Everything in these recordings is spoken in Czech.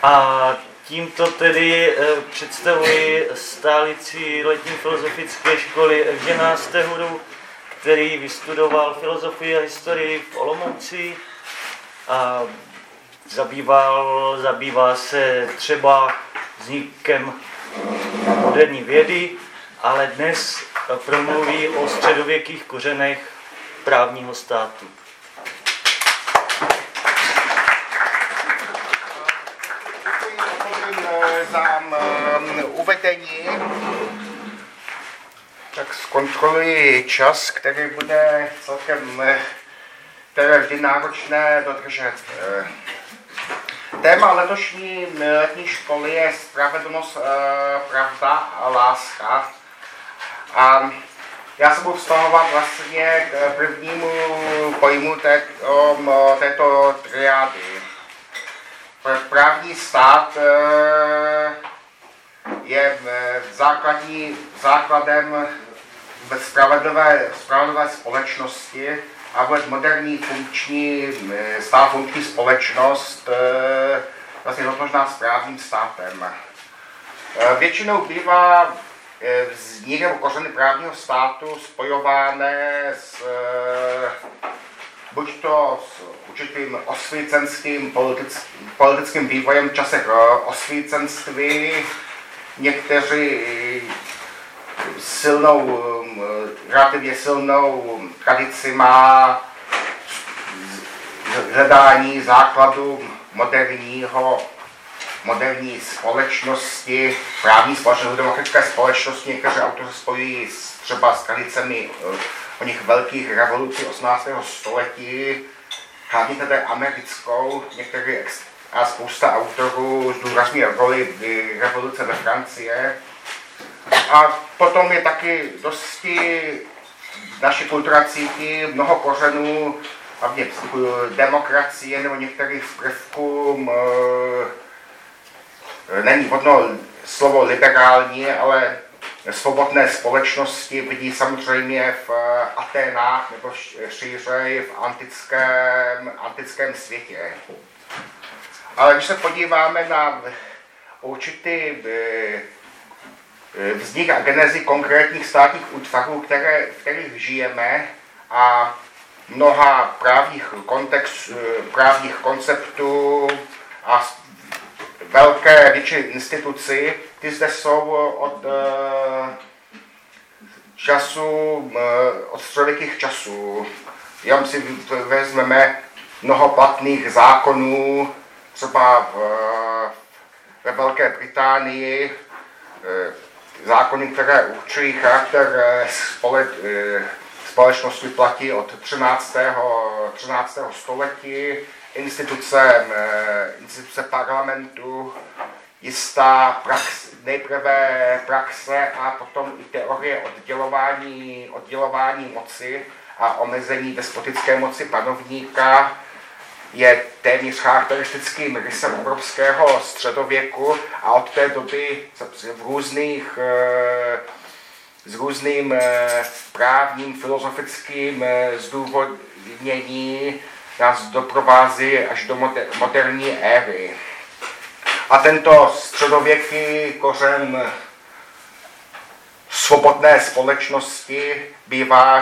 A tímto tedy představuji stálici letní filozofické školy Evžena Stehuru, který vystudoval filozofii a historii v Olomouci a zabývá se třeba vznikem moderní vědy, ale dnes promluví o středověkých kořenech právního státu. Za uvedení, tak zkontroluji čas, který bude celkem vždy náročné dodržet. Téma letošní letní školy je spravedlnost, pravda a láska. A já se budu vztahovat vlastně k prvnímu pojmu této triády. Právní stát je základem spravedlivé společnosti a vůbec moderní funkční společnost vlastně totožná s právním státem. Většinou bývá vznik nebo kořeny právního státu spojované s buď to s určitým osvícenským politickým vývojem v časech osvícenství, někteří relativně silnou tradici má hledání základu moderní společnosti, právní společnosti, demokratické společnosti. Někteří autoři spojují třeba s tradicemi o nich velkých revolucí 18. století, hlavně tedy americkou, a spousta autorů zdůrazňuje roli revoluce ve Francii. A potom je taky dosti naše kultura cítí mnoho kořenů, hlavně demokracie nebo některých prvků, není vhodno slovo liberální, ale svobodné společnosti vidí samozřejmě v Aténách nebo šířej v antickém světě. Ale když se podíváme na určitý vznik a genezi konkrétních státních útvarů, v kterých žijeme, a mnoha právních konceptů a velké větší instituci, ty zde jsou od středověkých časů. Jenom si vezmeme mnoho platných zákonů, třeba ve Velké Británii, zákony, které určují charakter společnosti, platí od 13. století, instituce parlamentu, jistá nejprve praxe a potom i teorie oddělování moci a omezení despotické moci panovníka je téměř charakteristickým rysem evropského středověku a od té doby s různým právním, filozofickým zdůvodnění nás doprovází až do moderní éry. A tento středověký kořen svobodné společnosti bývá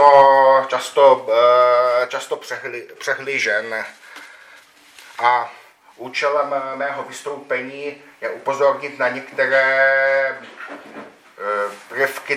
často přehlížen. A účelem mého vystoupení je upozornit na některé prvky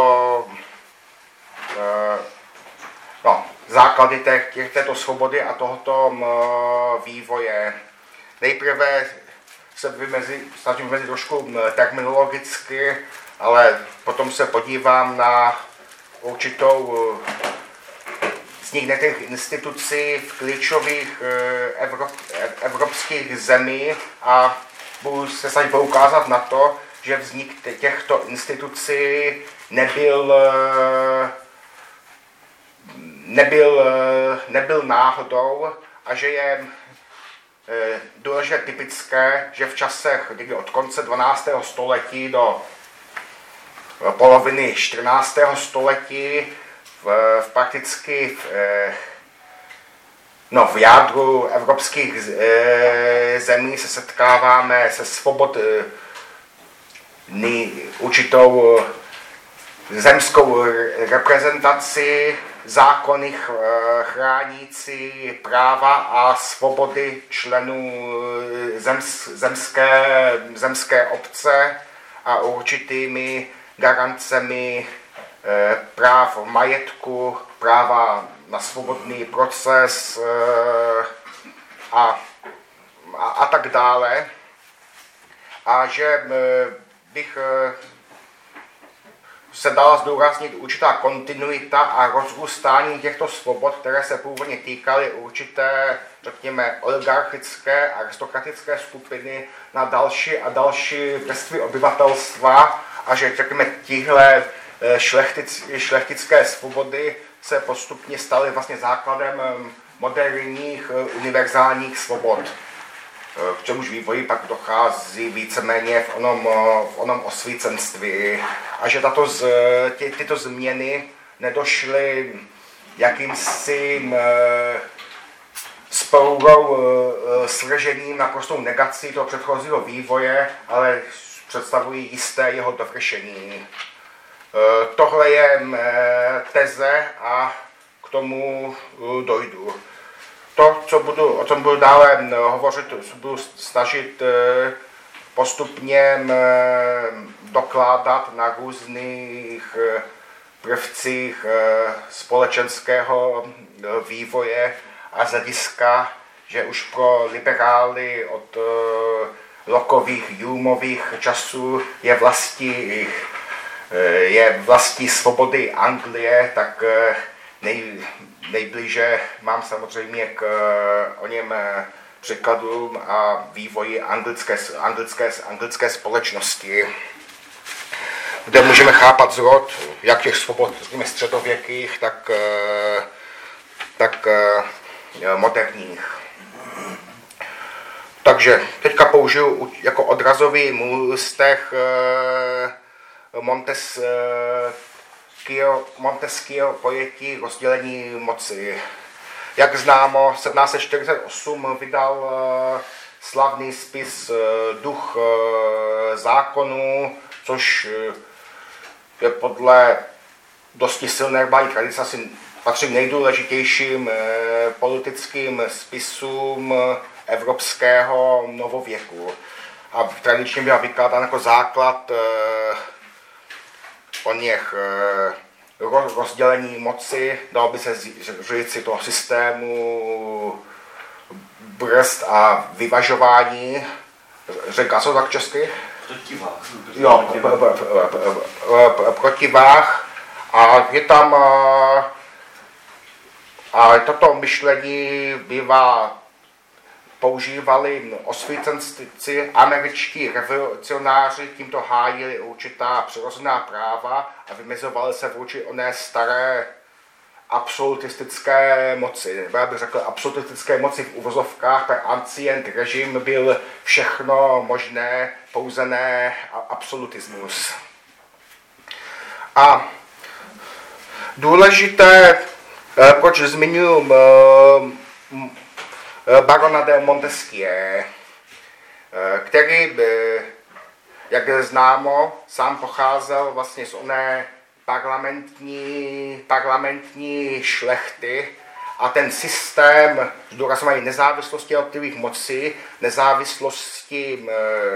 základy této svobody a tohoto vývoje. Nejprve se snažím vymezit trošku terminologicky, ale potom se podívám na určitou vznik těch institucí v klíčových evropských zemí a budu se snažit poukázat na to, že vznik těchto institucí nebyl náhodou a že je důležitě typické, že v časech od konce 12. století do poloviny 14. století prakticky No, v jádru evropských zemí se setkáváme se určitou zemskou reprezentaci, zákony chránící práva a svobody členů zemské obce a určitými garancemi práv majetku, práva na svobodný proces a tak dále. A že bych se dala zdůraznit určitá kontinuita a rozrůstání těchto svobod, které se původně týkaly určité, řekněme, oligarchické, aristokratické skupiny na další a další vrstvy obyvatelstva a že, řekněme, tihle šlechtické svobody se postupně staly vlastně základem moderních univerzálních svobod. K čemuž vývoji pak dochází víceméně v onom osvícenství a že tyto změny nedošly jakýmsi spourou svržením, naprostou negací toho předchozího vývoje, ale představují jisté jeho dovršení. Tohle je teze a k tomu dojdu. To, o čem budu dále hovořit, budu snažit postupně dokládat na různých prvcích společenského vývoje a z hlediska, že už pro liberály od Lockeových, Humeových časů je vlastí svobody Anglie, tak nejblíže mám samozřejmě k o něm překladům a vývoji anglické společnosti, kde můžeme chápat zrod jak těch svobod středověkých, tak moderních. Takže teďka použiju jako odrazový můstek Montesquieu pojetí rozdělení moci. Jak známo, 1748 vydal slavný spis Duch zákonů, což je podle dosti silné verbální tradice asi patří k nejdůležitějším politickým spisům evropského novověku. A tradičně byla vykládán jako základ o něch rozdělení moci, dalo by se říci toho systému brzd a vyvažování. Řekla se tak česky? Protivách. Jo, protivách. A je tam a toto myšlení bývá používali osvícenci, američtí revolucionáři, tímto hájili určitá přirozená práva a vymezovali se vůči oné staré absolutistické moci. Já bych řekl absolutistické moci v uvozovkách, per ancient režim byl všechno možné, pouze ne absolutismus. A důležité, proč zmiňuji barona de Montesquieu, který, jak je známo, sám pocházel vlastně z oné parlamentní šlechty a ten systém zdůrazňuje nezávislosti jednotlivých mocí, nezávislosti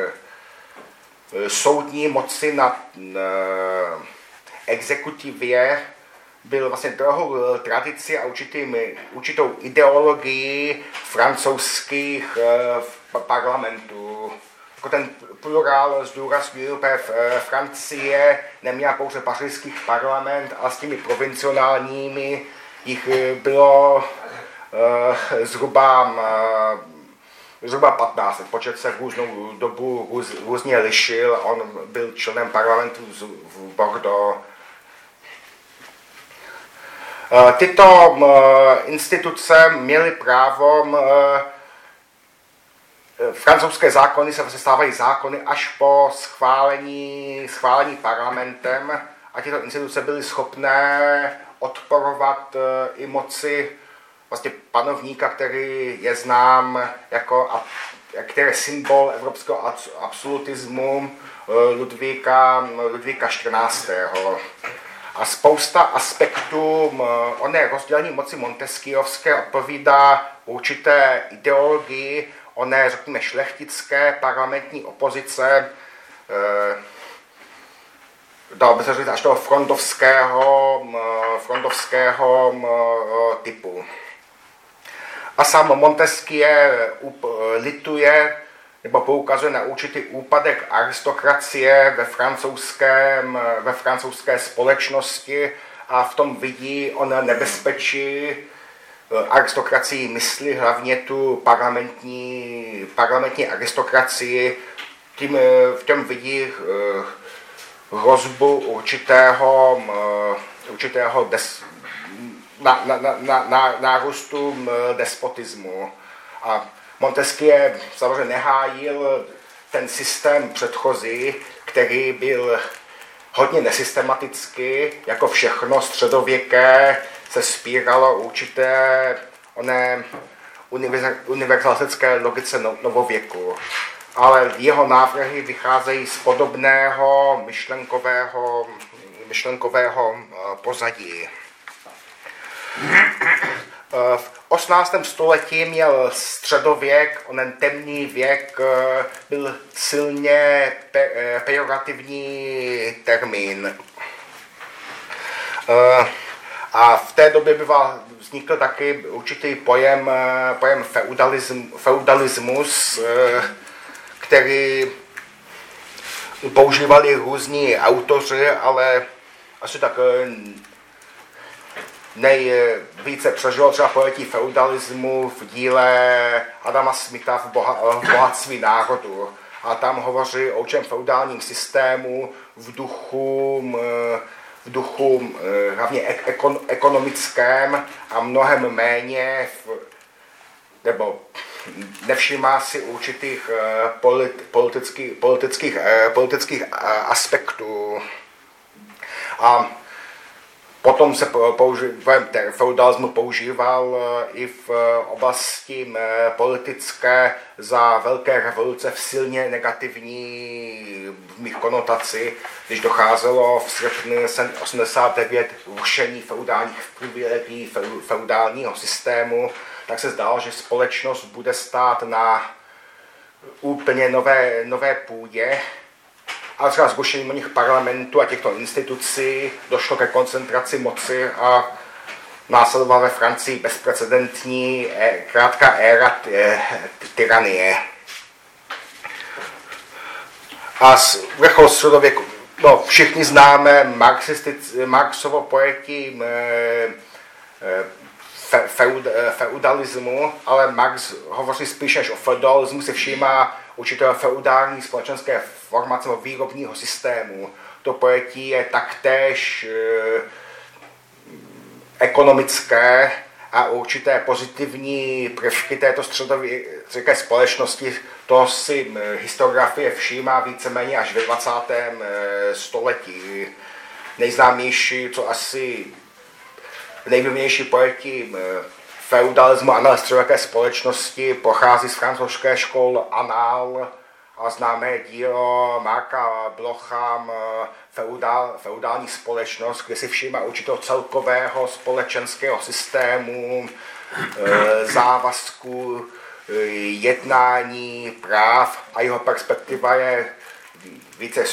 soudní moci na exekutivě, byl vlastně druhou tradici a určitou ideologii francouzských parlamentů. Jako ten plurál zdůrazňuji, Francie neměla pouze pařížský parlament, ale s těmi provincionálními jich bylo zhruba 15. Počet se v různou dobu různě lišil. On byl členem parlamentu v Bordeaux. Tyto instituce měly právo, francouzské zákony se stávají zákony až po schválení parlamentem a tyto instituce byly schopné odporovat i moci vlastně panovníka, který je znám jako který je symbol evropského absolutismu Ludvíka XIV. A spousta aspektů oné rozdělení moci Montesquieuovské odpovídá určité ideologii oné, řekněme, šlechtické parlamentní opozice, dalo by se říct až toho frondovského typu. A sám Montesquieu lituje nebo poukazuje na určitý úpadek aristokracie ve francouzské společnosti a v tom vidí on nebezpečí. Aristokracii myslí hlavně tu parlamentní aristokracii, v tom vidí hrozbu určitého nárůstu despotismu. A Montesquieu samozřejmě nehájil ten systém předchozí, který byl hodně nesystematický, jako všechno středověké se spíralo určité univerzalistické logice novověku. Ale jeho návrhy vycházejí z podobného myšlenkového pozadí. V 18. století měl středověk, onen temný věk, byl silně pejorativní termín. A v té době vznikl taky určitý pojem feudalismus, který používali různí autoři, ale asi tak nejvíce přežilo třeba pojetí feudalismu v díle Adama Smitha v Bohatství národu. A tam hovoří o určitém feudálním systému v duchu hlavně ekonomickém a mnohem méně nebo nevšímá si určitých politických aspektů. A potom se feudalismus používal i v oblasti politické za velké revoluce v silně negativní konotaci, když docházelo v srpnu 89 rušení feudálních privilegií feudálního systému, tak se zdálo, že společnost bude stát na úplně nové půdě. A třeba zrušením oných parlamentů a těchto institucí došlo ke koncentraci moci a následovala ve Francii bezprecedentní krátká éra tyranie. A vrchol středověku, všichni známe Marxovo pojetí feudalismu, ale Marx hovoří spíš než o feudalismu, si všímá určitého feudální společenské formace výrobního systému. To pojetí je taktéž ekonomické a určité pozitivní prvky této středověké společnosti, to si historiografie všímá víceméně až ve 20. století. Nejznámější, co asi nejvýměnější pojetí feudalismu a středověké společnosti pochází z francouzské školy Annales a známé dílo Marka Blocha feudální společnost, kde si všímá určitého celkového společenského systému, závazků, jednání, práv a jeho perspektiva je více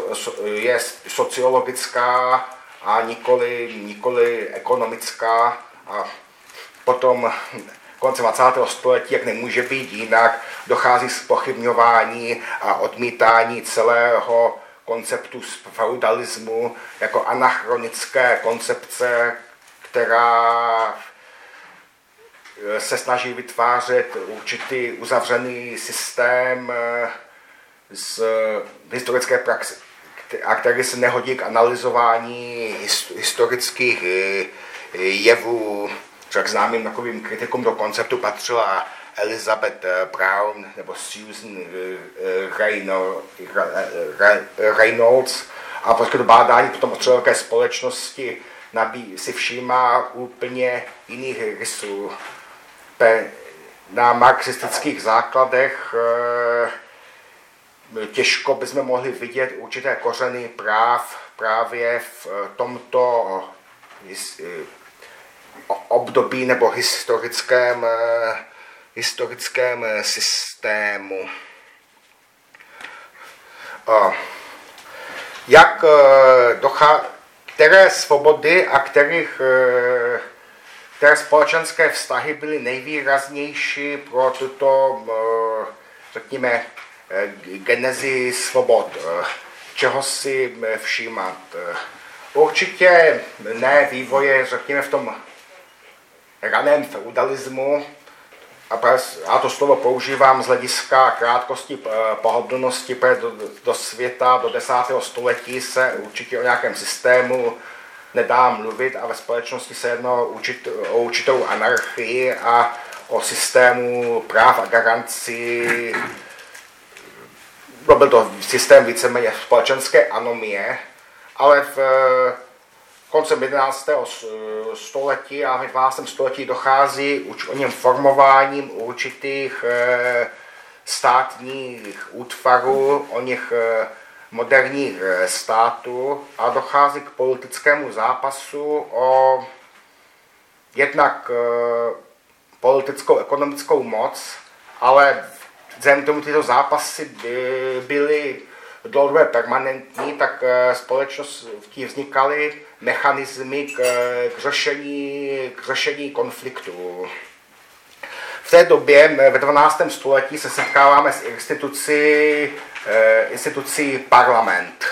sociologická a nikoli ekonomická. A potom koncem 20. století, jak nemůže být jinak, dochází zpochybňování a odmítání celého konceptu feudalismu jako anachronické koncepce, která se snaží vytvářet určitý uzavřený systém z historické praxe, a který se nehodí k analyzování historických jevů. Však známým takovým kritikům do konceptu patřila Elizabeth Brown nebo Susan Reynolds. A prostě to bádání potom o středověké společnosti si všímá úplně jiných rysů. Na marxistických základech těžko bychom mohli vidět určité kořeny práv právě v tomto období nebo historickém systému. Které svobody a které společenské vztahy byly nejvýraznější pro tuto, řekněme, genezi svobod, čeho si všímat. Určitě ne vývoje, řekněme, v tom raném feudalismu, a to slovo používám z hlediska krátkosti pohodlnosti, protože do světa, do 10. století se určitě o nějakém systému nedá mluvit a ve společnosti se jednalo o určitou anarchii a o systému práv a garancí. Byl to systém víceméně společenské anomie, ale v koncem 11. století a v 12. století dochází už o něm formováním určitých státních útvarů, o něch moderních států a dochází k politickému zápasu o jednak politickou, ekonomickou moc, ale vzhledem k tomu tyto zápasy byly dlouhodobě permanentní, tak společnosti vznikaly mechanismy k řešení konfliktů. V té době, ve 12. století, se setkáváme s institucí parlament.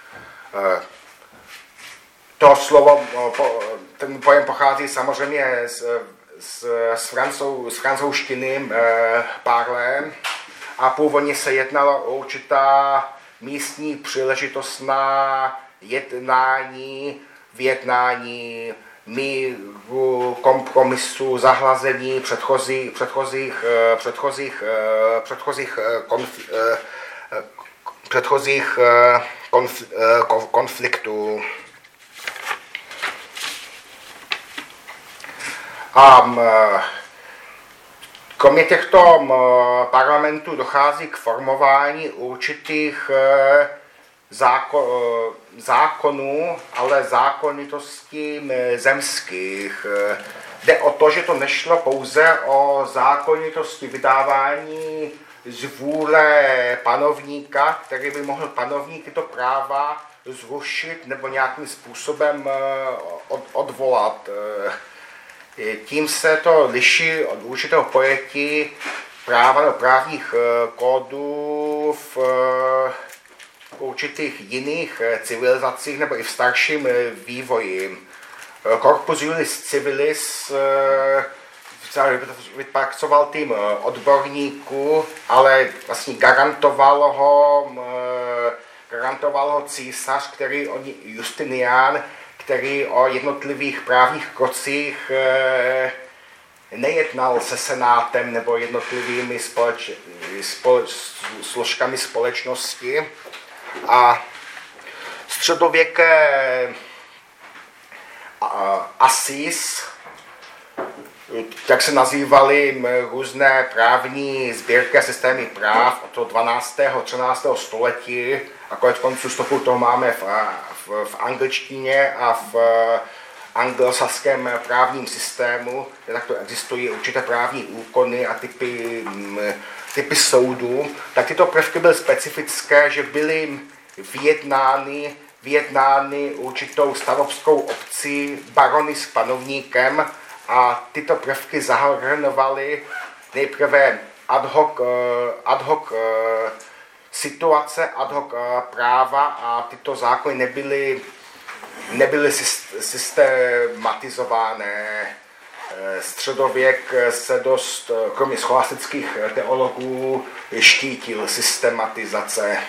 To slovo, ten pojem pochází samozřejmě z francouzštiny parle a původně se jednalo o určitá místní příležitost na vyjednání míru, kompromisu, zahlazení předchozích konfliktů. A kromě těchto parlamentů dochází k formování určitých zákonů, ale zákonitostí zemských. Jde o to, že to nešlo pouze o zákonitosti vydávání z vůle panovníka, který by mohl panovník tyto práva zrušit nebo nějakým způsobem odvolat. Tím se to liší od určitého pojetí práva nebo právních kódů v určitých jiných civilizacích nebo i v starším vývoji. Corpus Juris Civilis vypracoval tým odborníků, ale vlastně garantoval ho císař, Justinian, který o jednotlivých právních krocích nejednal se senátem nebo jednotlivými složkami společnosti. A středověké Asis, jak se nazývaly různé právní sbírky a systémy práv od toho 12. 13. století, a konec konců stopu toho máme v angličtině a v anglosaském právním systému, kde takto existují určité právní úkony a typy soudů, tak tyto prvky byly specifické, že byly vyjednány určitou stavovskou obcí barony s panovníkem a tyto prvky zahrnovaly nejprve ad hoc situace, ad hoc práva a tyto zákony nebyly systematizované. Středověk se dost, kromě scholastických teologů, štítil systematizace.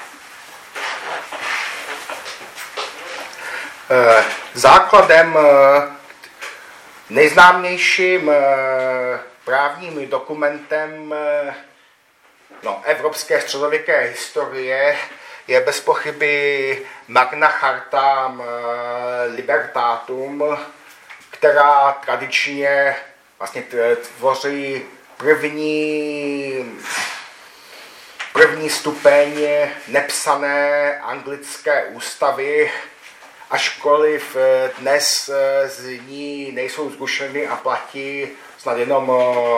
Základem, nejznámějším právním dokumentem evropské středověké historie je bez pochyby Magna Charta Libertatum, která tradičně vlastně tvoří první stupeň nepsané anglické ústavy, ačkoliv dnes z ní nejsou zrušeny a platí snad jenom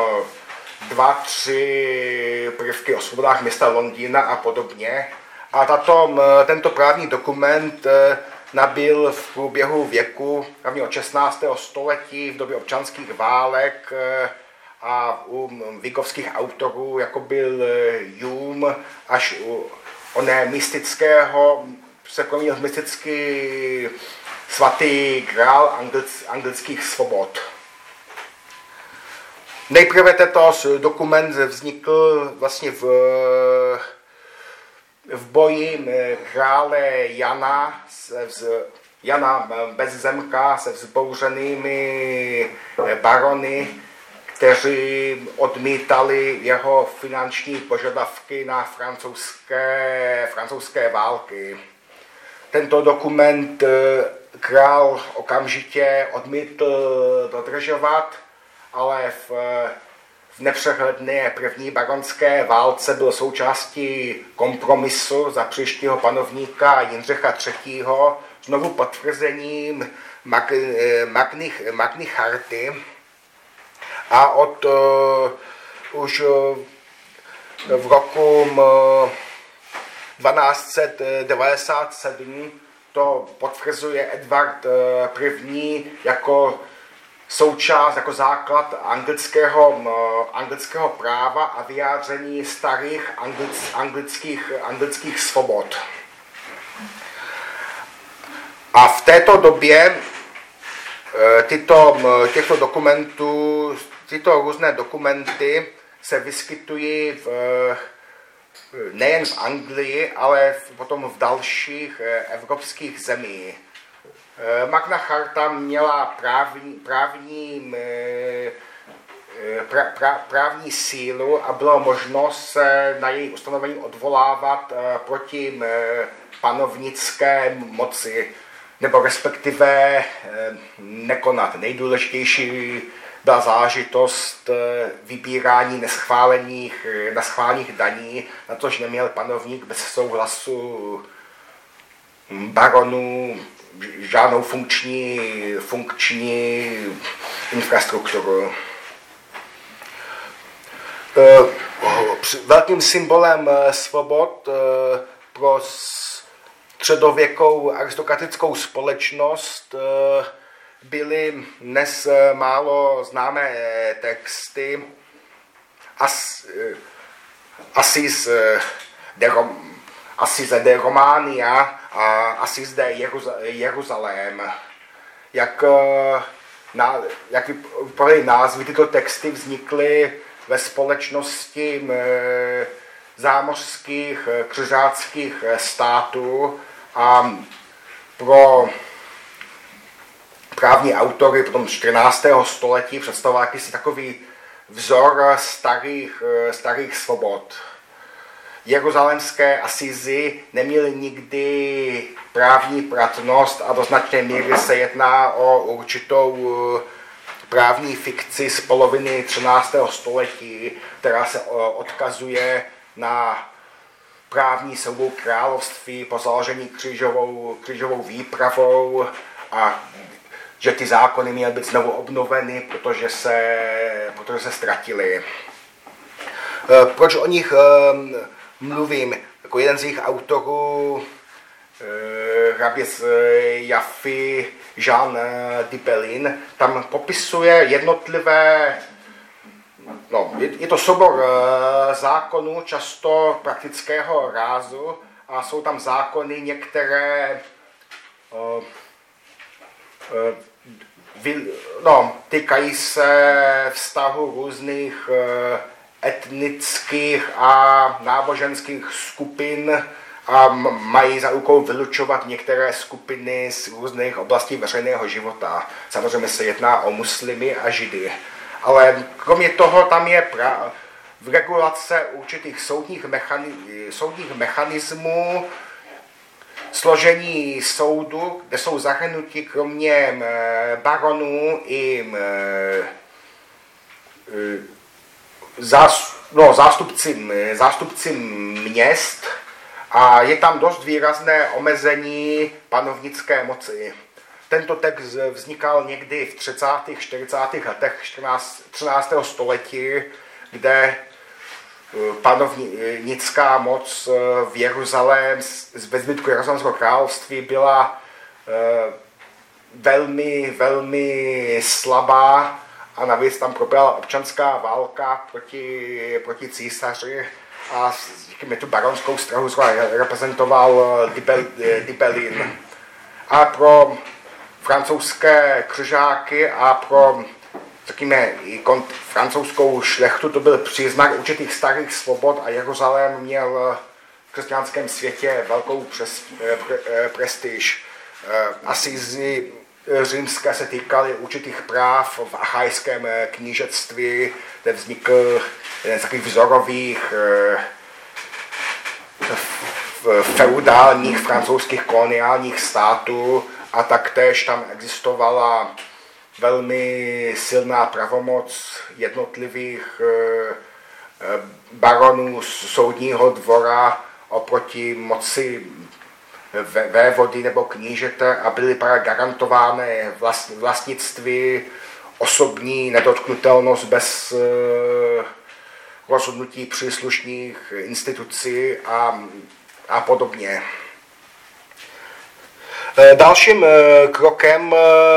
2-3 prvky o svobodách města Londýna a podobně. A tento právní dokument nabyl v průběhu věku, hlavně od 16. století, v době občanských válek a u víkovských autorů, jako byl Hume, až u oné mystického, se proměnil v mystický svatý grál anglických svobod. Nejprve tento dokument vznikl vlastně v boji krále Jana Bezzemka se vzbouřenými barony, kteří odmítali jeho finanční požadavky na francouzské války. Tento dokument král okamžitě odmítl dodržovat, ale v nepřehledné první baronské válce byl součástí kompromisu za příštího panovníka Jindřicha III. Znovu potvrzením Magny Charty a už v roku 1297 to potvrzuje Edvard I. jako součást, jako základ anglického práva a vyjádření starých anglických svobod. A v této době tyto různé dokumenty se vyskytují nejen v Anglii, ale potom v dalších evropských zemích. Magna Charta měla právní sílu a bylo možno se na její ustanovení odvolávat proti panovnické moci, nebo respektive nekonat. Nejdůležitější byla záležitost vybírání neschválených daní, na což neměl panovník bez souhlasu baronů žádnou funkční infrastrukturu. Velkým symbolem svobod pro středověkou aristokratickou společnost byly dnes málo známé texty Assise de Romania a Assise de Jeruzalém. Jak vypadají názvy, tyto texty vznikly ve společnosti zámořských křižáckých států a pro právní autory potom 14. století představoval jakýsi takový vzor starých svobod. Jeruzalémské Asízy neměly nikdy právní platnost a do značné míry se jedná o určitou právní fikci z poloviny 13. století, která se odkazuje na právní souboj království po založení křížovou výpravou a že ty zákony měly být znovu obnoveny, protože se ztratily. Proč o nich mluvím? Jako jeden z jejich autorů, hrabě z Jaffy, Jean Dipelin, tam popisuje jednotlivé, je to soubor zákonů, často praktického rázu, a jsou tam zákony některé týkají se vztahu různých etnických a náboženských skupin a mají za úkol vylučovat některé skupiny z různých oblastí veřejného života. Samozřejmě se jedná o muslimy a židy. Ale kromě toho tam je v regulace určitých soudních mechanismů, složení soudu, kde jsou zahrnuti kromě baronů i zástupci měst a je tam dost výrazné omezení panovnické moci. Tento text vznikal někdy v 30. 40. letech 13. století, kde panovnická moc v Jeruzalém, ve zbytku Jeruzalémského království byla velmi, velmi slabá a navíc tam proběhla občanská válka proti císaři a tu baronskou strahu reprezentoval Dibelin. A pro francouzské křižáky a pro řekněme, francouzskou šlechtu to byl příznak určitých starých svobod a Jeruzalém měl v křesťanském světě velkou prestiž. Asízy římské se týkaly určitých práv v achajském knížectví, kde vznikl jeden z takových vzorových feudálních francouzských koloniálních států a taktéž tam existovala velmi silná pravomoc jednotlivých baronů soudního dvora oproti moci vévody nebo knížete a byly garantovány vlastnictví, osobní nedotknutelnost bez rozhodnutí příslušných institucí a podobně. Dalším krokem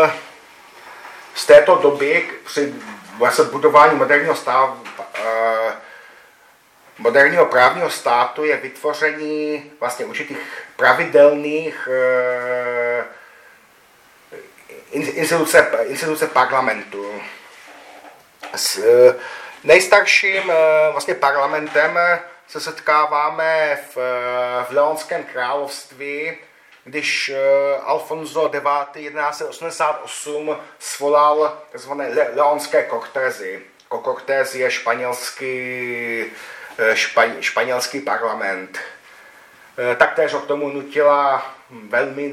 z této doby při budování moderního právního státu je vytvoření vlastně určitých pravidelných instituce parlamentu. S nejstarším vlastně parlamentem se setkáváme v Leonském království, když Alfonso IX. 1188 svolal tzv. Leonské kortézy. Kortézy je španělský parlament. Taktéž ho k tomu nutila velmi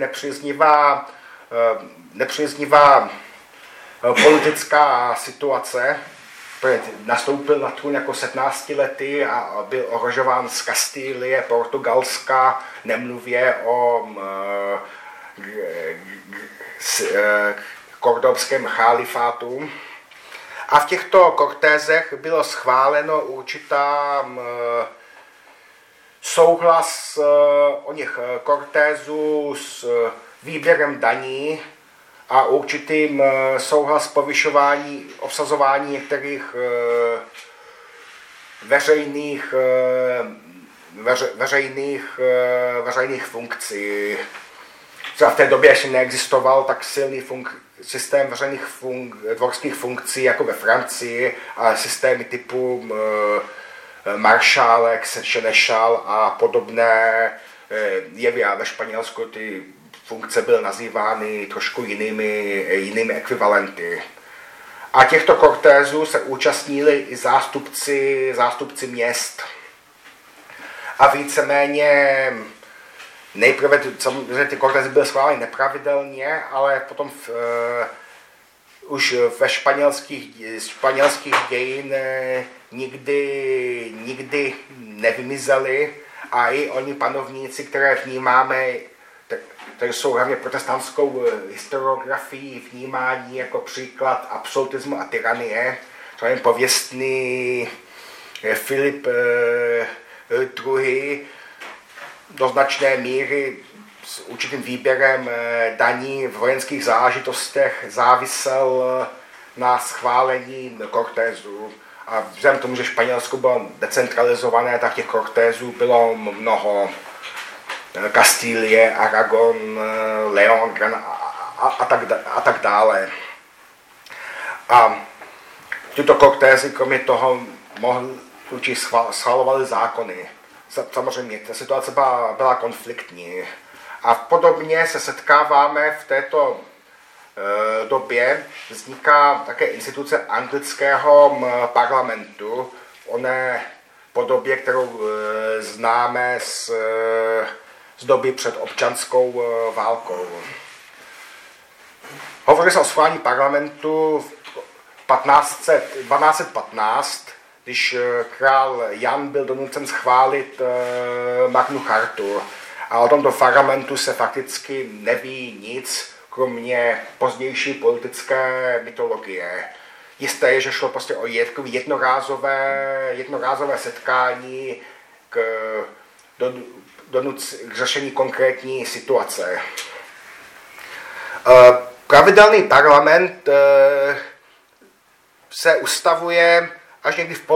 nepříznivá politická situace. Nastoupil na trůn jako 17letý a byl ohrožován z Kastílie, Portugalska, nemluvě o kordobském chalifátu. A v těchto kortézech bylo schváleno určitá souhlas o nich kortézů s výběrem daní a určitým souhlas povyšování, obsazování některých veřejných funkcí. V té době ještě neexistoval tak silný systém veřejných dvorských funkcí jako ve Francii, ale systémy typu maršálek, senešál a podobné jevy. A ve Španělsku ty funkce byly nazývány trošku jinými ekvivalenty. A těchto kortézů se účastnili i zástupci měst. A víceméně nejprve ty kortézy byly schváleny nepravidelně, ale potom už ve španělských dějin nikdy nevymizely a i oni panovníci, které vnímáme, které jsou hlavně protestantskou historiografií vnímání jako příklad absolutismu a tyranie. To je pověstný Filip II. Do značné míry s určitým výběrem daní v vojenských záležitostech závisel na schválení kortézů. A vzhledem k tomu, že Španělsko bylo decentralizované, tak těch kortézů bylo mnoho. Kastílie, Aragon, León a tak dále. A tyto kortézy kromě toho schvalovaly zákony. Samozřejmě, ta situace byla konfliktní. A podobně se setkáváme v této době, vzniká také instituce anglického parlamentu v oné podobě, kterou známe z z doby před občanskou válkou. Hovoří se o schválení parlamentu v 1215, když král Jan byl donucen schválit Magnu chartu. A o tomto parlamentu se fakticky neví nic, kromě pozdější politické mytologie. Jisté je, že šlo prostě o jednorázové setkání k řešení konkrétní situace. Pravidelný parlament se ustavuje až někdy v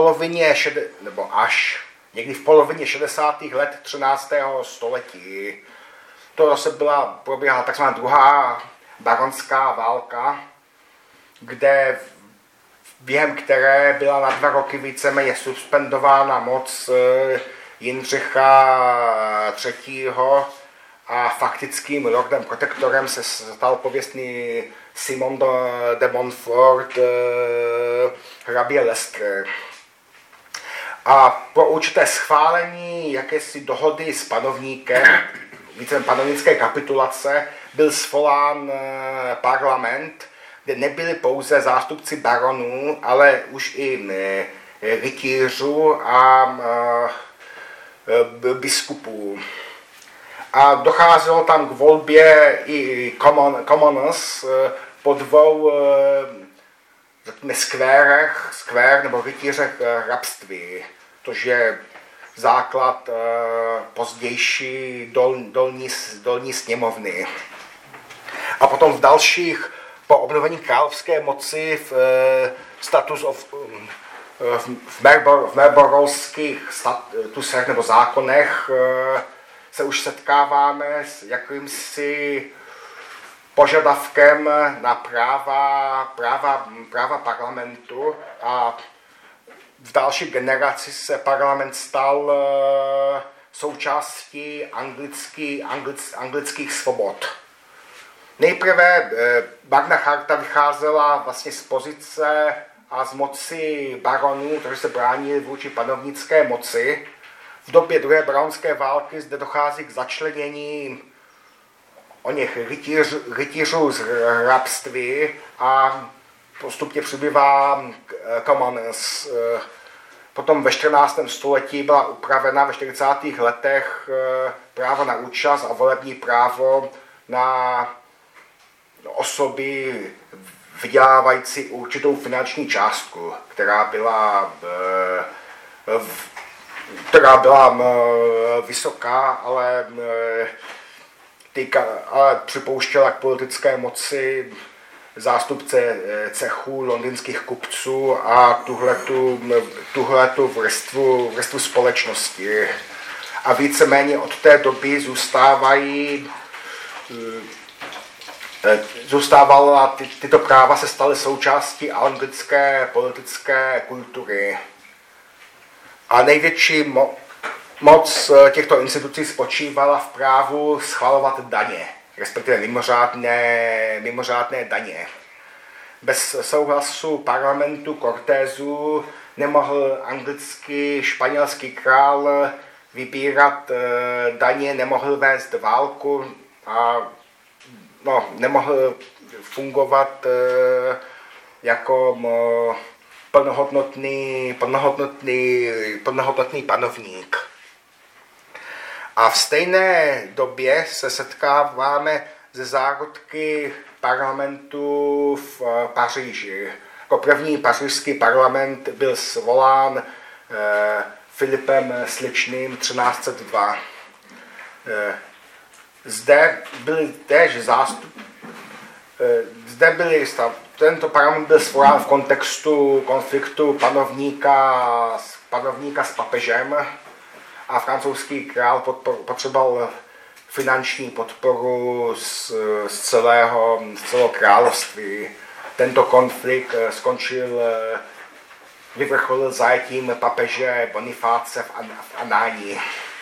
polovině 60. let 13. století. To zase probíhala takzvaná druhá baronská válka, během které byla na 2 roky víceméně suspendována moc Jindřicha III. A faktickým lordem protektorem se stal pověstný Simon de Montfort, hrabě Leicester. A po určité schválení jakési dohody s panovníkem, více panovnické kapitulace, byl svolán parlament, kde nebyli pouze zástupci baronů, ale už i rytířů a biskupů. A docházelo tam k volbě i commoners po 2 řekněme, skvér nebo rytířech hrabství, což je základ pozdější dolní sněmovny. A potom v dalších, po obnovení královské moci v Marlboroughských statusech nebo zákonech se už setkáváme s jakýmsi požadavkem na práva parlamentu a v další generaci se parlament stal součástí anglických svobod. Nejprve Magna Charta vycházela vlastně z pozice a z moci baronů, kteří se bránili vůči panovnické moci. V době druhé baronské války zde dochází k začlenění oněch rytířů z hrabství a postupně přibývá commoners. Potom ve 14. století byla upravena ve 40. letech právo na účast a volební právo na osoby vydělávající určitou finanční částku, která byla vysoká, ale připouštěla k politické moci zástupce cechů londýnských kupců a tuhletu vrstvu společnosti. A víceméně od té doby tyto práva se staly součástí anglické politické kultury. A největší moc těchto institucí spočívala v právu schvalovat daně, respektive mimořádné daně. Bez souhlasu parlamentu Cortésu nemohl španělský král vybírat daně, nemohl vést válku a nemohl fungovat jako plnohodnotný panovník. A v stejné době se setkáváme se zárodky parlamentu v Paříži. Jako první pařížský parlament byl svolán Filipem Sličným 1302. Tento parlament byl svolán v kontextu konfliktu panovníka s papežem a francouzský král potřeboval finanční podporu z celého království. Tento konflikt vyvrcholil zajetím papeže Bonifáce v Anagni.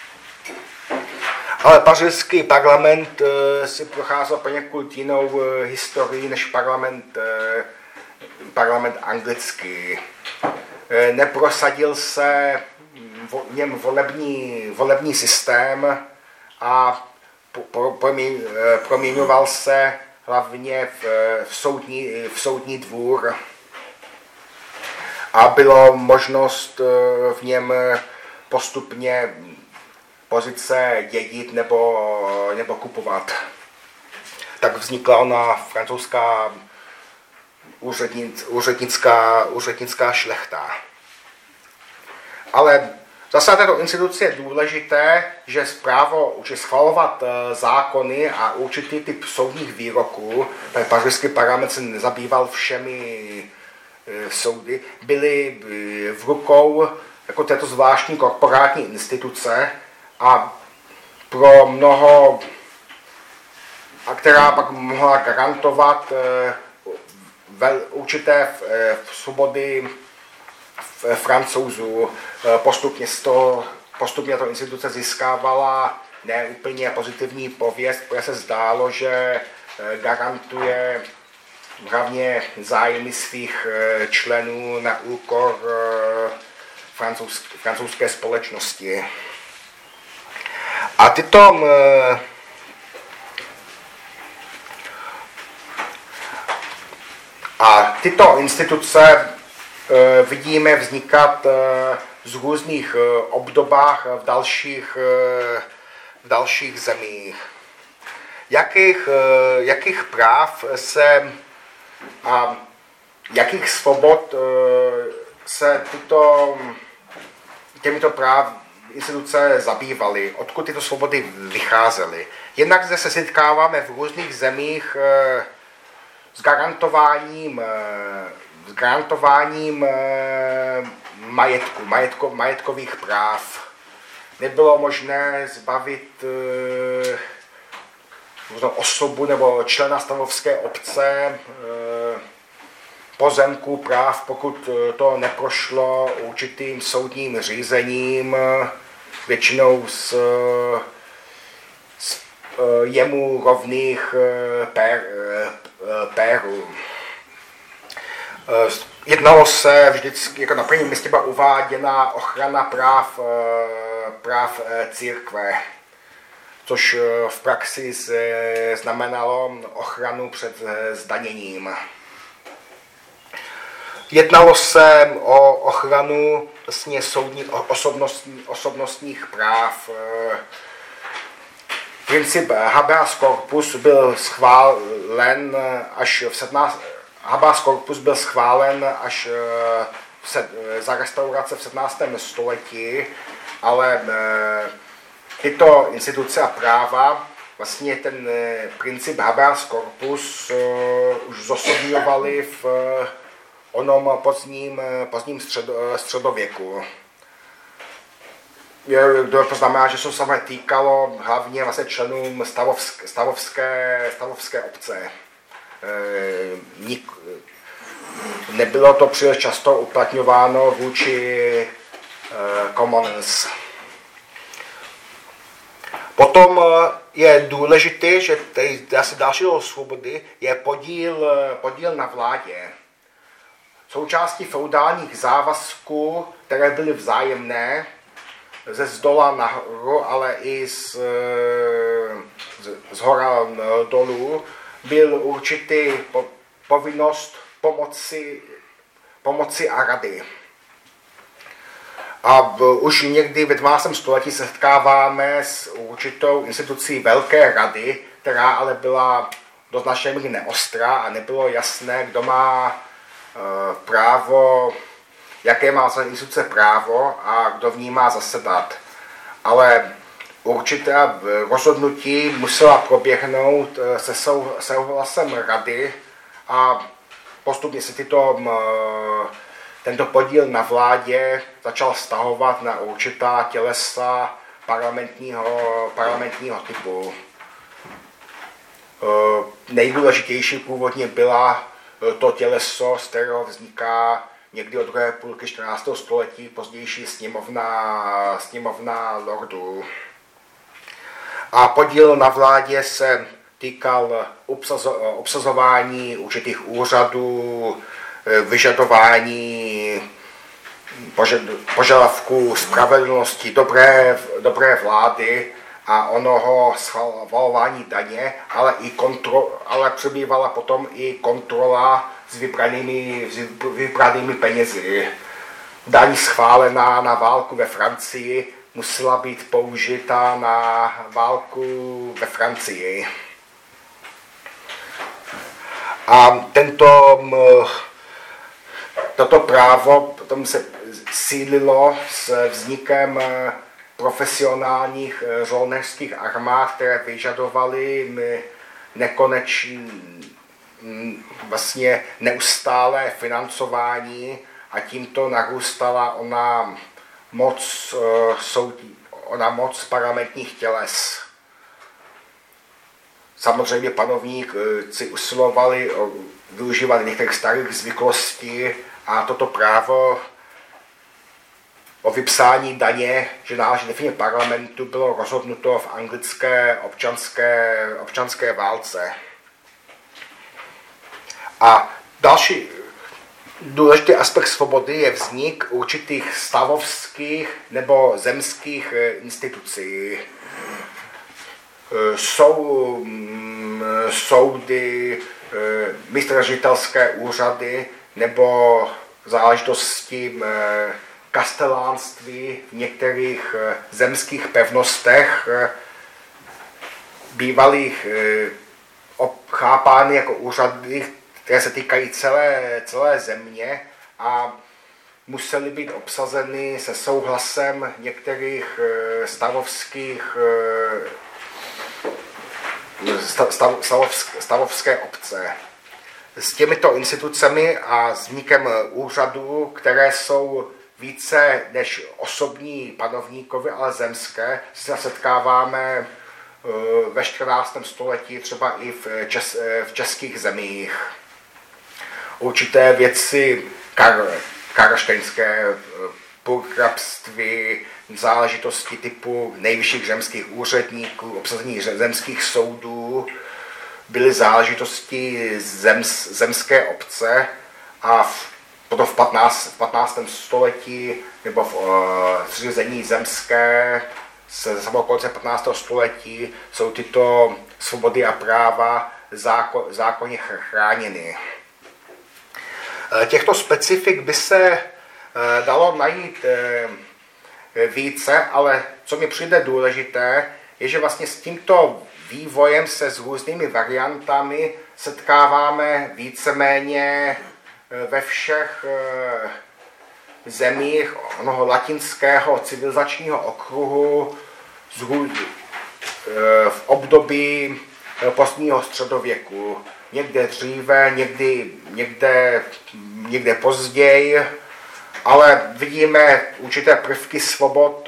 Ale pařížský parlament si procházel poněkud jinou historii než parlament anglický. Neprosadil se v něm volební systém a proměňoval se hlavně v soudní dvůr a bylo možnost v něm postupně pozice dědit nebo kupovat. Tak vznikla ona francouzská úřednická šlechta. Ale zase této instituce je důležité, že schvalovat zákony a určitý typ soudních výroků, tak pařížský parlament se nezabýval všemi soudy, byly v rukou jako této zvláštní korporátní instituce a pro mnoho, a která pak mohla garantovat určité svobody Francouzů. Postupně to instituce získávala neúplně pozitivní pověst, protože se zdálo, že garantuje hlavně zájmy svých členů na úkor francouzské společnosti. A tyto instituce vidíme vznikat z různých obdobách v dalších zemích. Jakých práv se a jakých svobod se těmito práv instituce zabývaly, odkud tyto svobody vycházely. Jednak zde se setkáváme v různých zemích s garantováním majetkových práv. Nebylo možné zbavit osobu nebo člena stavovské obce pozemku práv, pokud to neprošlo určitým soudním řízením, většinou s jemu rovných pérů. Jednalo se vždycky, jako na prvním místě byla uváděna ochrana práv církve, což v praxi znamenalo ochranu před zdaněním. Jednalo se o ochranu vlastně osobnostních práv. Princip habeas corpus byl schválen až za restaurace v 17. století, ale tyto instituce a práva, vlastně ten princip habeas corpus už zosobňovaly v onom pozdním středověku. To znamená, že se samé týkalo hlavně vlastně členům stavovské obce. Nebylo to příliš často uplatňováno vůči commons. Potom je důležité, že asi další svobody je podíl na vládě. Součástí feudálních závazků, které byly vzájemné, ze zdola nahoru, ale i z hora dolů, byl určitý povinnost pomoci a rady. A už někdy ve 12. století se setkáváme s určitou institucí Velké rady, která ale byla do značné míry neostrá a nebylo jasné, kdo má právo, jaké má instituce právo a kdo v ní má zasedat. Ale určité rozhodnutí musela proběhnout se souhlasem rady a postupně se tento podíl na vládě začal vztahovat na určitá tělesa parlamentního typu. Nejdůležitější původně byla to těleso, z kterého vzniká někdy od druhé půlky 14. století pozdější sněmovna lordů. A podíl na vládě se týkal obsazování určitých úřadů, vyžadování požadavků spravedlnosti, dobré vlády a onoho schvalování daně, ale přibývala potom i kontrola s vybranými penězi. Daň schválená na válku ve Francii musela být použita na válku ve Francii. A toto právo potom se sílilo s vznikem profesionálních žoldnéřských armád, které vyžadovaly vlastně neustálé financování a tímto narůstala ona moc parlamentních těles. Samozřejmě panovníci usilovali využívat některých starých zvyklostí a toto právo o vypsání daně, že náleží defině parlamentu, bylo rozhodnuto v anglické občanské válce. A další důležitý aspekt svobody je vznik určitých stavovských nebo zemských institucí. Soudy, místnoředitelské úřady nebo záležitosti kastelánství v některých zemských pevnostech bývalých chápány jako úřady, které se týkají celé země a musely být obsazeny se souhlasem některých stavovské obce. S těmito institucemi a vznikem úřadů, které jsou více než osobní panovníkovi, ale zemské, se setkáváme ve 14. století třeba i v českých zemích. Určité věci karlštejnské purkrabství, záležitosti typu nejvyšších zemských úředníků, obsazení zemských soudů, byly záležitosti zemské obce a potom v 15. století nebo v zřízení zemské ze samého konce 15. století jsou tyto svobody a práva zákonně chráněny. Těchto specifik by se dalo najít více, ale co mi přijde důležité, je, že vlastně s tímto vývojem se s různými variantami setkáváme víceméně ve všech zemích onoho latinského civilizačního okruhu v období pozdního středověku. Někde dříve, někde později, ale vidíme určité prvky svobod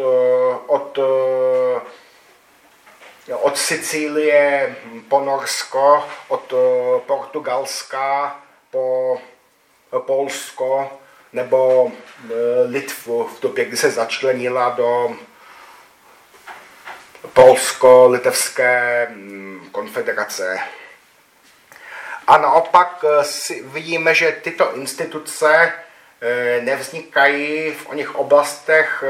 od Sicílie po Norsko, od Portugalska po Polsko nebo Litvu v době, kdy se začlenila do Polsko-litevské konfederace. A naopak vidíme, že tyto instituce nevznikají v oněch oblastech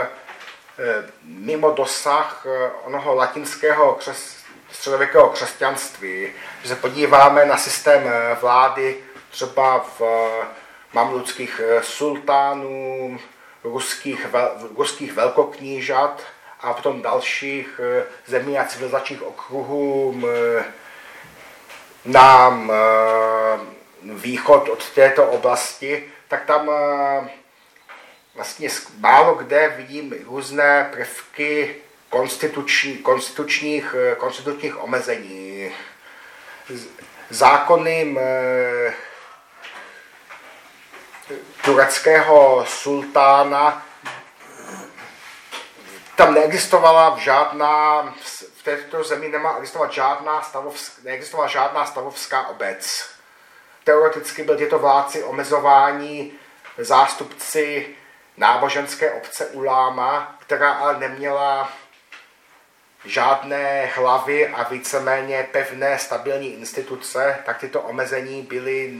mimo dosah onoho latinského středověkého křesťanství. Když se podíváme na systém vlády třeba v mamludských sultánů, ruských velkoknížat a potom dalších zemí a civilizačních okruhů na východ od této oblasti, tak tam vlastně málo kde vidím různé prvky konstitučních omezení. Zákony tureckého sultána tam neexistovala v této zemi neexistovala žádná stavovská obec. Teoreticky byli tyto vládci omezováni zástupci náboženské obce Uláma, která ale neměla žádné hlavy a víceméně pevné stabilní instituce, tak tyto omezení byly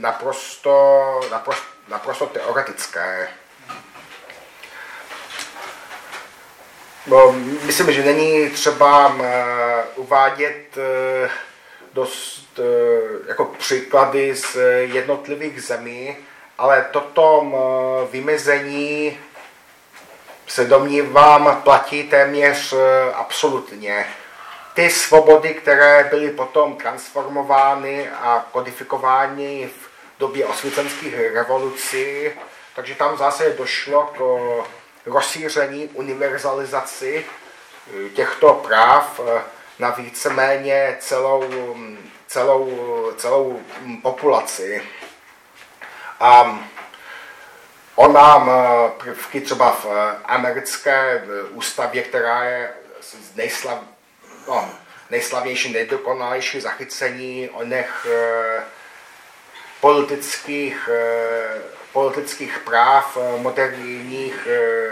naprosto teoretické. Myslím, že není třeba uvádět dost jako příklady z jednotlivých zemí, ale toto vymezení se domnívám platí téměř absolutně. Ty svobody, které byly potom transformovány a kodifikovány v době osvícenských revolucí, takže tam zase došlo k rozšíření, univerzalizaci těchto práv na víceméně celou populaci. A ona prvky třeba v americké ústavě, která je nejslavnější, nejdokonalejší zachycení oněch politických práv moderních,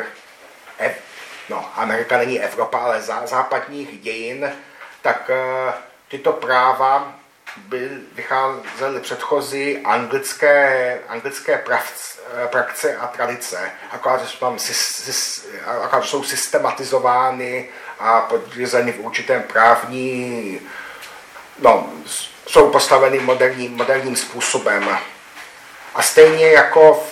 Amerika není Evropa, ale západních dějin, tak tyto práva vycházely předchozí anglické praxe a tradice, akorát, že jsou systematizovány a podřízeny v určitém právní, jsou postaveny moderním způsobem. A stejně jako v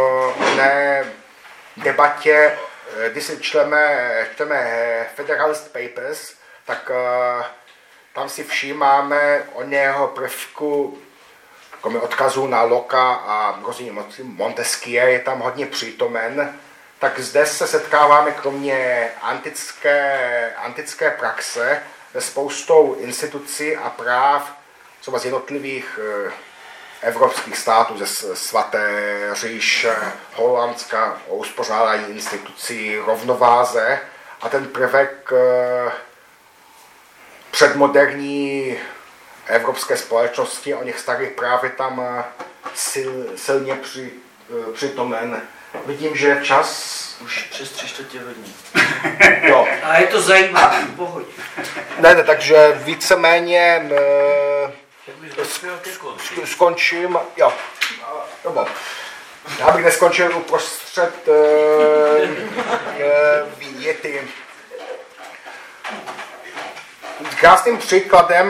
debatě, když si čteme Federalist Papers, tak tam si všímáme o něho prvku, kromě odkazů na Locke a Montesquieu je tam hodně přítomen, tak zde se setkáváme kromě antické praxe se spoustou institucí a práv třeba z jednotlivých evropských států, ze Svaté říše, Holandska, o uspořádání institucí, rovnováze a ten prvek předmoderní evropské společnosti, o něch starých práv je tam silně přitomen. Vidím, že čas už přes 3/4 hodiny. Jo. A je to zajímavé, v pohodě. Ne, takže víceméně skončím, jo. Já bych neskončil uprostřed věty. Krásným příkladem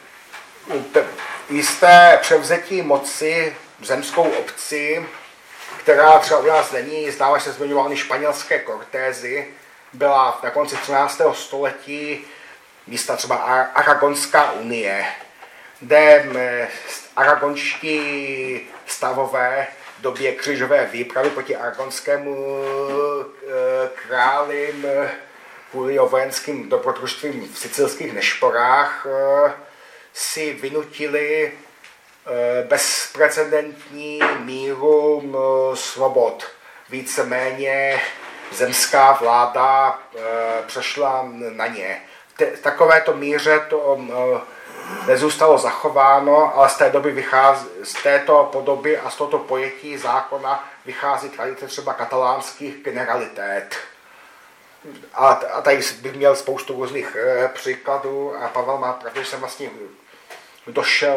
jisté převzetí moci zemskou obcí, která třeba u nás není, zdává se zmiňovány španělské Cortézy, byla na konci 13. století místa třeba Aragonská unie, kde aragonští stavové v době křížové výpravy proti aragonskému králi kvůli vojenským dobrodružstvím v sicilských nešporách si vynutili bezprecedentní míru svobod. Víceméně zemská vláda přešla na ně. V takovéto míře to nezůstalo zachováno, ale z té doby z této podoby a z tohoto pojetí zákona vychází tradice třeba katalánských generalitét. A tady bych měl spoustu různých příkladů a Pavel má pravdu, že jsem vlastně došel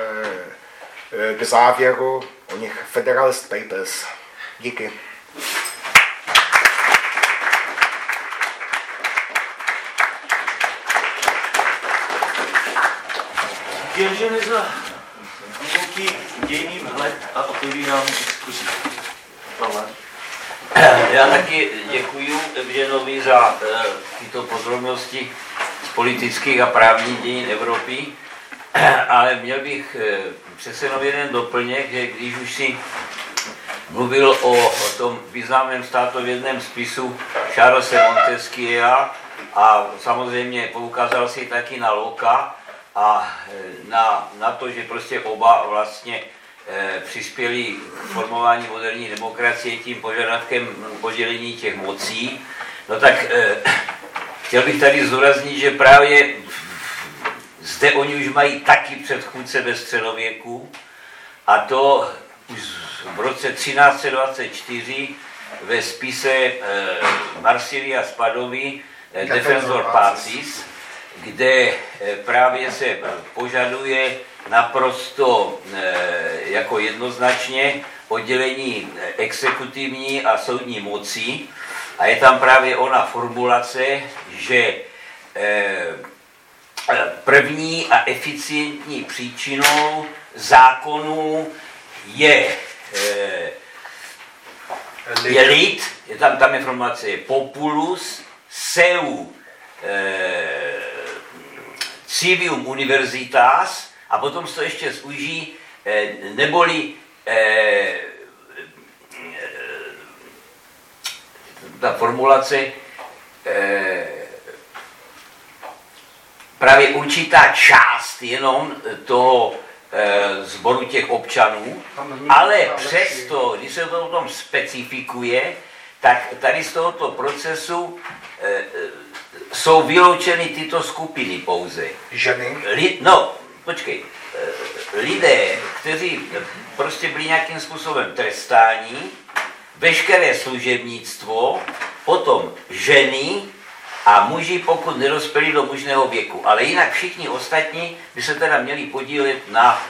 k závěru o nich Federalist Papers. Díky. Děkujeme za hluboký dějný vhled a otevírám diskusi. Já taky děkuji Evženovi za tyto podrobnosti z politických a právních dějin Evropy, ale měl bych přece jenom jeden doplněk, že když už si mluvil o tom významném státovědném spisu Charlese Montesquiea a samozřejmě poukázal si taky na Locke a na to, že prostě oba vlastně přispěli k formování moderní demokracie tím požadavkem podělení těch mocí, no tak chtěl bych tady zdůraznit, že právě zde oni už mají taky předchůdce ve středověku, a to už v roce 1324 ve spise Marsilia Spadovy Defensor Pacis, kde právě se požaduje naprosto jako jednoznačně oddělení exekutivní a soudní moci A je tam právě ona formulace, že první a eficientní příčinou zákonů je lid, tam je formulace populus, seu civium universitas, a potom se to ještě zúží, neboli ta formulace právě určitá část jenom toho sboru těch občanů, ale přesto, když se to potom specifikuje, tak tady z tohoto procesu jsou vyloučeny tyto skupiny pouze. Ženy? Lidé, kteří prostě byli nějakým způsobem trestáni, veškeré služebnictvo, potom ženy a muži, pokud nedospěli do mužného věku. Ale jinak všichni ostatní by se teda měli podílet na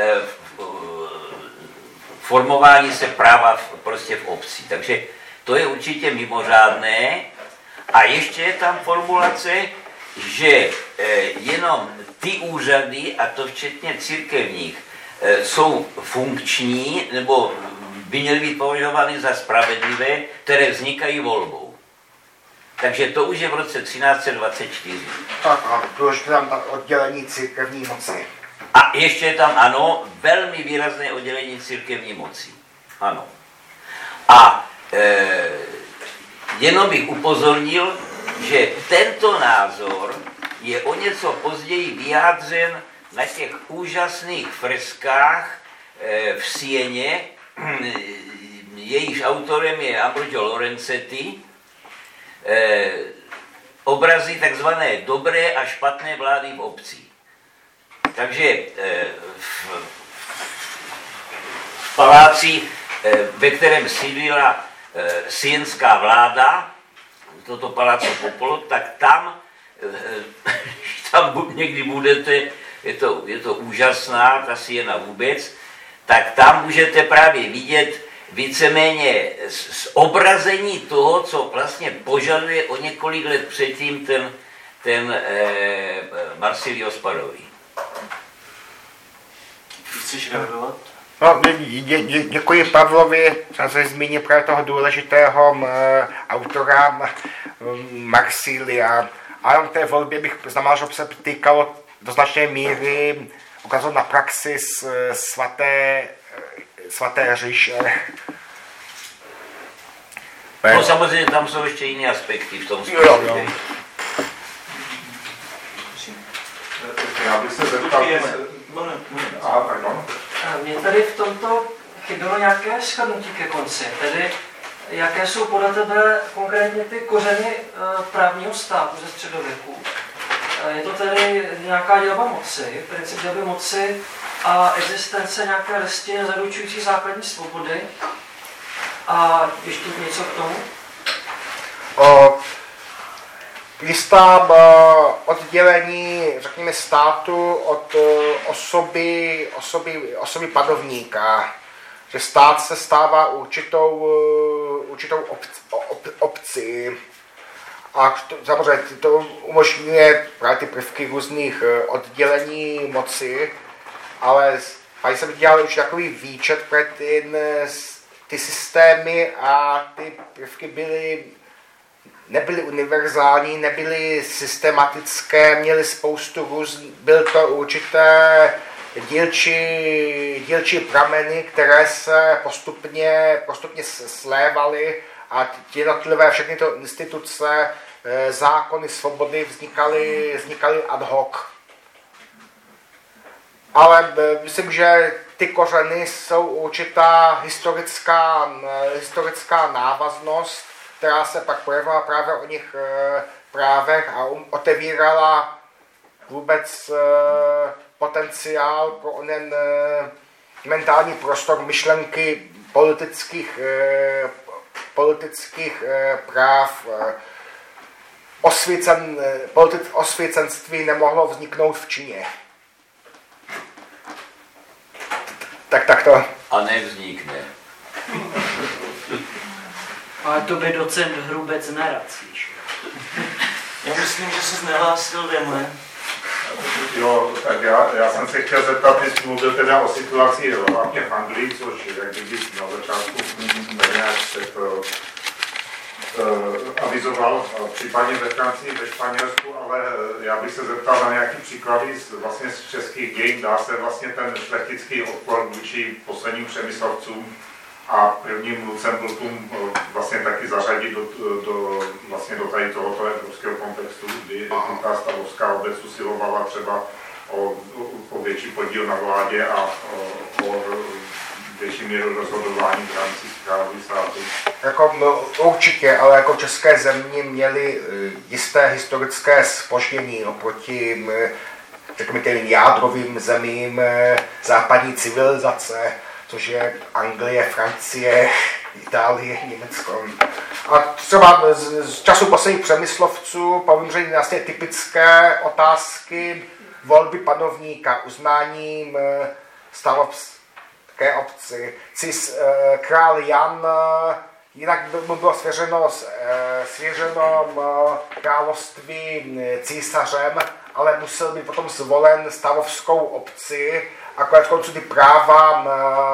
formování se práva prostě v obci. Takže to je určitě mimořádné. A ještě je tam formulace, že jenom ty úřady, a to včetně církevních, jsou funkční, nebo by měly být považovány za spravedlivé, které vznikají volbou. Takže to už je v roce 1324. Tak a důležité tam ta oddělení církevní moci. A ještě je tam, ano, velmi výrazné oddělení církevní moci. Ano. A jenom bych upozornil, že tento názor je o něco později vyjádřen na těch úžasných freskách v Sieně, jejíž autorem je Ambrogio Lorenzetti, obrazy takzvané dobré a špatné vlády v obci. Takže v paláci, ve kterém sídlila sienská vláda, toto Palazzo Popolo, tak tam někdy budete, je to úžasná, ta Siena vůbec, tak tam můžete právě vidět víceméně zobrazení toho, co vlastně požaduje o několik let předtím ten Marsilio Spadový. Chceš reagovat? No, děkuji Pavlovi, jsem se zmínil právě toho důležitého autora Marsilia. A v té volbě bych znamenal, že se týkalo do značné míry ukázat na praxi svaté říše. No samozřejmě tam jsou ještě jiné aspekty v tom Jo. Já bych se zeptal... Mně tady v tomto chybělo nějaké shrnutí ke konci, tedy jaké jsou podle tebe konkrétně ty kořeny právního státu ze středověku. Je to tedy nějaká dělba moci, princip dělby moci a existence nějaké listiny zaručující základní svobody. A ještě něco k tomu? Jistá oddělení, řekněme, státu od osoby panovníka. Že stát se stává určitou obcí. A samozřejmě to umožňuje právě ty prvky různých oddělení moci, ale tady jsem dělal už takový výčet, protože ty systémy a ty prvky nebyly univerzální, nebyly systematické, měly spoustu různých, byl to určité dílčí prameny, které se postupně slévaly a jednotlivé všechny to instituce, zákony svobody vznikaly ad hoc. Ale myslím, že ty kořeny jsou určitá historická návaznost, která se pak projevila právě o nich právech a otevírala vůbec potenciál pro onen mentální prostor myšlenky politických práv. Osvícenství nemohlo vzniknout v Číně. Tak to. A nevznikne. Ale to by docent Hrubec neracíš. Já myslím, že se nehlásil Demle. Jo, tak já jsem se chtěl zeptat, ty jsi mluvil teda o situaci hlavně v Anglii, což jak kdyby na začátku nějak avizoval, případně ve Francii, ve Španělsku, ale já bych se zeptal na nějaký příklady vlastně z českých dějin. Dá se vlastně ten šlechtický odpor vůči posledním přemyslovcům a prvním Lucemburkům vlastně taky zařadit vlastně do tady tohoto evropského kontextu, kdy ta stavovská obec usilovala třeba o větší podíl na vládě a o větší míru rozhodování v rámci správy státu. Jako, určitě, ale jako české země měly jisté historické zpoždění oproti těm jádrovým zemím západní civilizace, což je Anglie, Francie, Itálie, Německo. A třeba z času posledních přemyslovců povím vlastně typické otázky volby panovníka, uznáním stavovské obci. Král Jan, jinak mu bylo svěřeno království císařem, ale musel být potom zvolen stavovskou obci a konec konců ty práva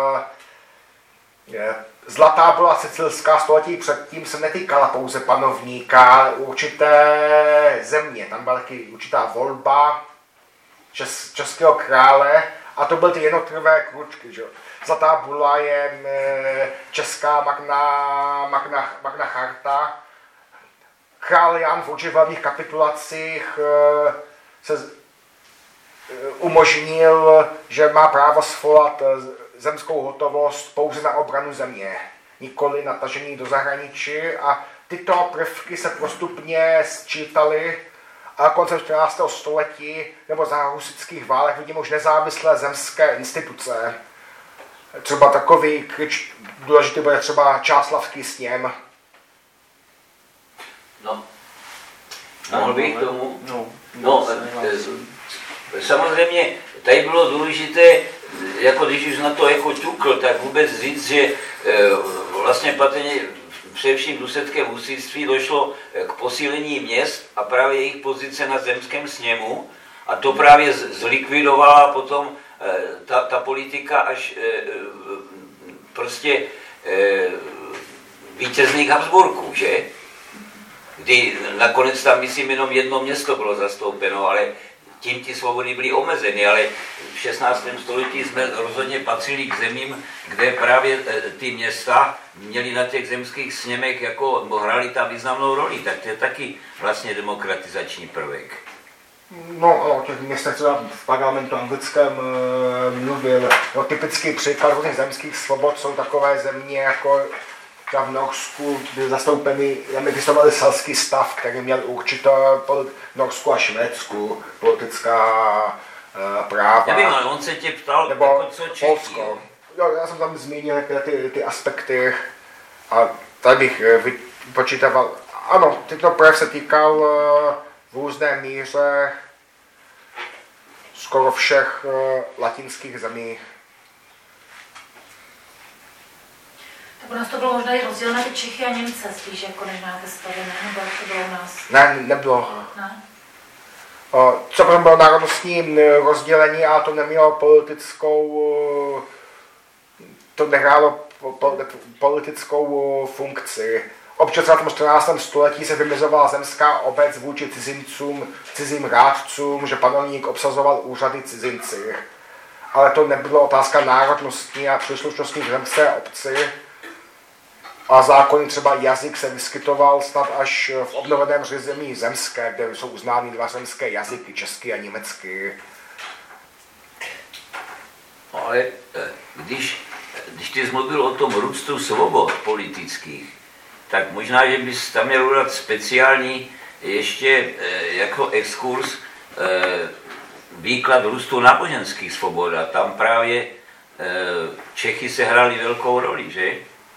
Zlatá byla sicilská století předtím se netýkala pouze panovníka určité země. Tam byla taky určitá volba českého krále a to byly ty jednotlivé kručky. Že? Zlatá bula je česká magna charta. Král Jan v určitých hlavních kapitulacích se umožnil, že má právo svolat zemskou hotovost pouze na obranu země, nikoli na tažení do zahraničí a tyto prvky se postupně sčítaly a koncem 14. století nebo za husických válek vidíme už nezávislé zemské instituce. Třeba takový důležitý bude třeba Čáslavský sněm. No, mohl bych k tomu? No, samozřejmě tady bylo důležité, jako když už na to jako ťukl, tak vůbec říct, že vlastně patrně především důsledkem husitství došlo k posílení měst a právě jejich pozice na zemském sněmu a to právě zlikvidovala potom ta politika až prostě vítězných Habsburků, že? Kdy nakonec tam, myslím, jenom jedno město bylo zastoupeno, ale tím ty svobody byly omezeny, ale v 16. století jsme rozhodně patřili k zemím, kde právě ty města měly na těch zemských sněmech, jako hrály tam významnou roli, tak to je taky vlastně demokratizační prvek. No, o těch městech třeba v parlamentu anglickém mluvil. No, typický příklad různých zemských svobod jsou takové země, jako v Norsku byl zastoupený, existoval selský stav, který měl určitě v Norsku a Švédsku politická práva. Nevím, ale on se tě ptal, nebo jako co Čechy. Polsko. Jo, já jsem tam zmínil ty aspekty a tady bych vypočítaval. Ano, tyto projev se týkal v různé míře skoro všech latinských zemí. Tak u nás to bylo možná i rozdíl na ty Čechy a Němce spíš, jako než na té stavy, ne? Nebo jak to bylo u nás? Ne, nebylo. Ne? Co bylo národnostní rozdělení, ale to nemělo politickou, to nehrálo politickou funkci. Občas v tom 14. století se vymezovala zemská obec vůči cizincům, cizím rádcům, že panovník obsazoval úřady cizinci. Ale to nebylo otázka národnostní a příslušnosti k zemské obci. A zákony třeba jazyk se vyskytoval snad až v obnoveném řízení zemské, kde jsou uznány dva zemské jazyky, český a německý. Ale když ty jsi mluvil o tom růstu svobod politických, tak možná, že bys tam měl udělat speciální ještě jako exkurs výklad růstu náboženských svobod a tam právě Čechy se hrály velkou roli, že?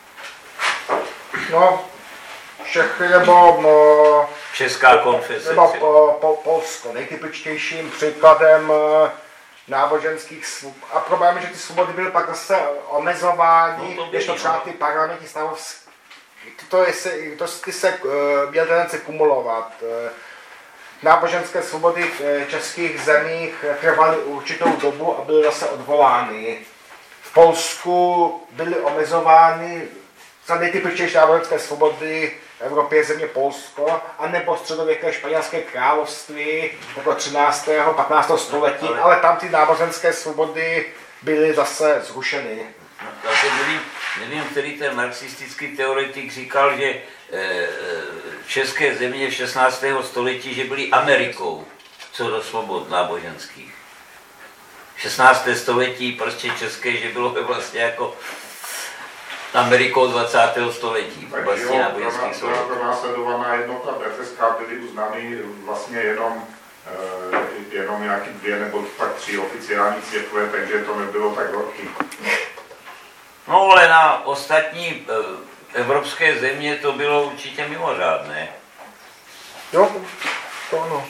No, Čechy nebo Česká konfese. Nebo Polsko. Nejtypičtějším příkladem náboženských svobod. A problém je, že ty svobody byly pak zase omezovány, když to třeba ty parlamentní stavovské ty se měl tendence kumulovat. Náboženské svobody v českých zemích trvaly určitou dobu a byly zase odvolány. V Polsku byly omezovány za nejtypičtější náboženské svobody v Evropě je země Polsko, anebo středověké španělské království jako 13. 15. století, ale tam ty náboženské svobody byly zase zrušeny. Nevím, který ten marxistický teoretik říkal, že české země v 16. století, že byly Amerikou co do svobod náboženských. 16. století prostě české, že bylo vlastně jako Amerikou 20. století. Takže pro následovaná jednota BTSK byly uznány vlastně jenom nějaký 2 nebo tak 3 oficiální církve, takže to nebylo tak velký. No ale na ostatní evropské země to bylo určitě mimořádné. Jo, to ano.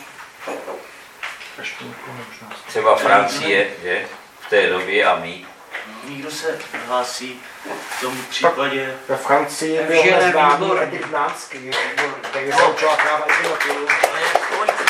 Třeba Francie, že? V té době a my. Nikdo se hlásí v tom případě. Ve Francii byl neznámý Edith Nánský, který se učila práva ignativu. Ale